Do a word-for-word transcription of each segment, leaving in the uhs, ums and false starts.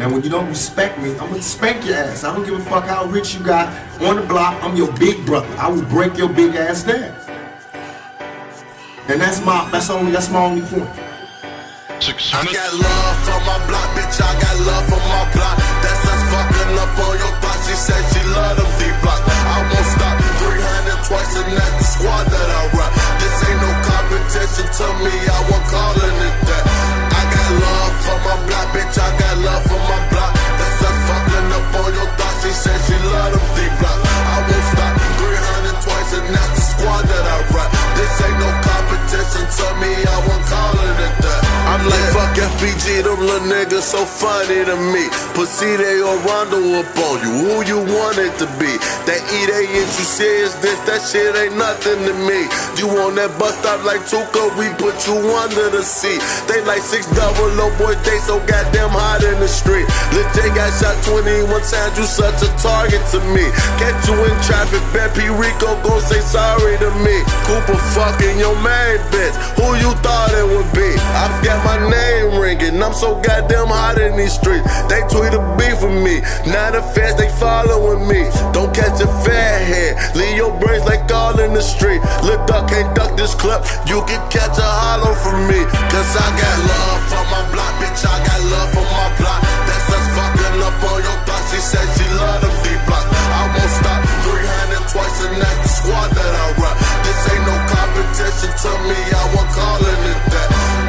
Now when you don't respect me, I'm gonna spank your ass. I don't give a fuck how rich you got on the block. I'm your big brother. I will break your big ass down. And that's my that's only that's my only point. I got love for my block, bitch. I got love for my block. That's us fucking up on your block. She said she love them deep block. I won't stop. three hundred twice and that's the squad that I rock. This ain't no competition to me. I won't call it that. I got love for my block, bitch. I got love for my block. That's us fucking up on your block. She said she love them deep block. I won't stop. three hundred twice and that's the squad that I rock. This ain't no competition to me. I won't call it that. I'm like, fuck F B G, them little niggas so funny to me. Pussy, they all rondo up on you, who you want it to be. That E, they into serious, this, that shit ain't nothing to me. You on that bus stop like Tuka, we put you under the seat. They like six double low boys, they so goddamn hot in the street. Lil J got shot twenty-one times, you such a target to me. Catch you in traffic, bet P. Rico gon' say sorry to me. Cooper fucking your main bitch, who you thought it would be? I've got my name ringing, I'm so goddamn hot in these streets. They tweet a beef with me, now the fans they following me. Don't catch a fat head, leave your brains like all in the street. Lil' duck can't duck this clip, you can catch a hollow from me. Cause I got love for my block, bitch, I got love for my block. That's us fucking up on your block, she said she love them deep block. I won't stop, three hundred twice and that's the squad that I rock. This ain't no competition to me, I won't call it that.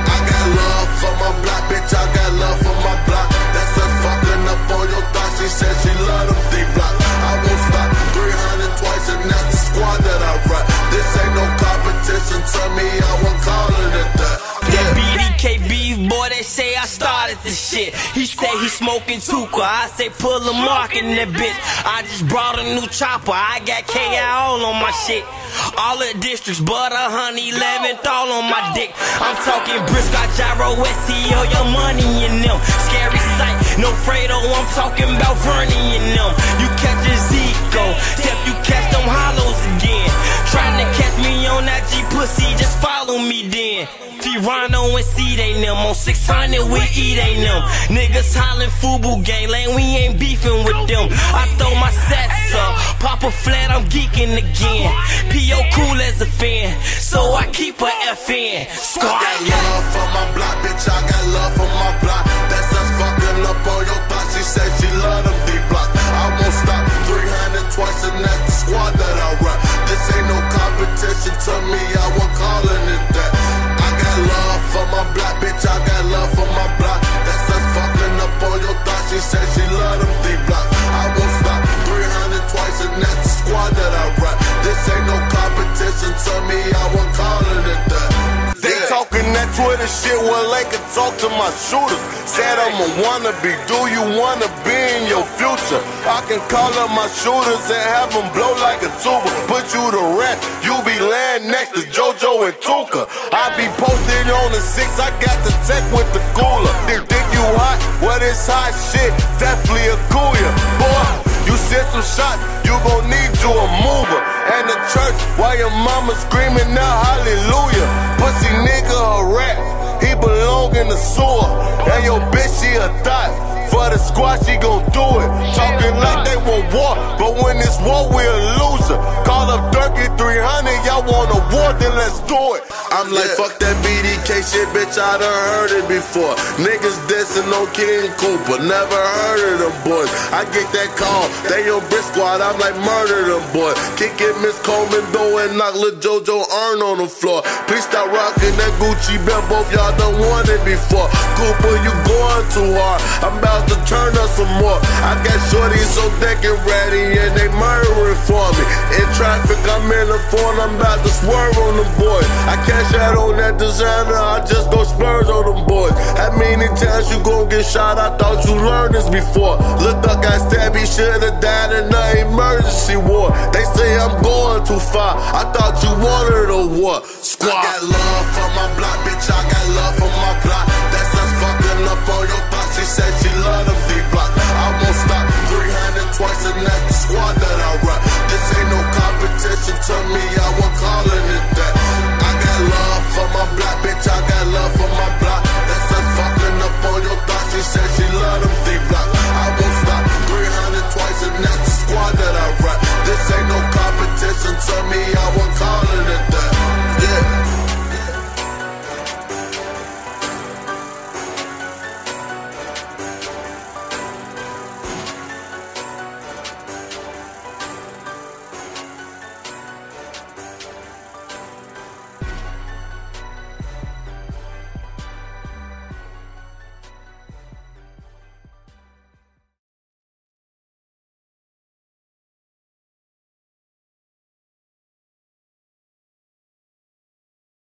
Love for my block, bitch, I got love for my block. That's us fucking up on your thoughts. She said she love them deep block. I won't stop, three hundred twice and that's the squad that I rock. This ain't no competition to me, I won't call it that. That B D K beef, boy, they say I started this shit. He say he smoking Tuka, I say pull a mark in that bitch. I just brought a new chopper, I got K I all on my shit. All the districts, but a honey eleventh all on my dick. I'm talking Briscoe, Gyro, S E O, your money in them. Scary sight, no Fredo, I'm talking about Vernie in them. You catch a Zico, except you catch them hollows again. Trying to catch me on that G pussy, just follow me then. T-Rano and C they them, on six hundred we E they them. Niggas hollin' Fubu gang, lane, we ain't beefing with them. I throw my sets up, pop a flat, I'm geeking again. P O cool as a fan, so I keep a F in. Squad. I got love for my block, bitch, I got love for my block. That's us fucking up on your block, she said she love them deep block. I won't stop, three hundred twice and that's the squad that I rock. This ain't no competition to me, I won't call it that. I got love for my block, bitch, I got love for my block. That's us fucking up on your block, she said she love them deep block. I won't stop, three hundred twice and that's the squad that I rock. This ain't no competition to me, I won't call it that. They talking that Twitter shit, well they can talk to my shooters. Said I'm a wannabe, do you wanna be in your future? I can call up my shooters and have them blow like a tuba. Put you to rest, you be laying next to JoJo and Tuka. I be posted on the six, I got the tech with the cooler. They think you hot, well this hot shit, definitely a cooler. Boy, you send some shots, you gon' need you a mover. And the church, while your mama screaming out hallelujah. Pussy nigga a rat, he belong in the sewer. And your bitch, she a thot. For the squad, she gon' do it. Talking like they want war, but when it's war, we a loser. Call up Durkee three hundred, y'all want a war, then let's do it. I'm like, fuck that B D K shit, bitch, I done heard it before. Niggas dissing on King Cooper, never heard of them boys. I get that call, they on Brick Squad, I'm like, murder them boys. Kick it, Miss Coleman, though, and knock Lil JoJo Earn on the floor. Please stop rocking that Gucci belt, both y'all done won it before. Cooper, you going too hard, I'm about to turn up some more. I got shorties so decking ready, and they murdering for me. In traffic, I'm in the phone, I'm about to swerve on them boys. I cash out on that designer, I just go splurge on them boys. How many times you gon' get shot? I thought you learned this before. Look up, got stabbed, he should've died in an emergency war. They say I'm going too far, I thought you wanted a war. Squad. I got love for my block, bitch, I got love for my block.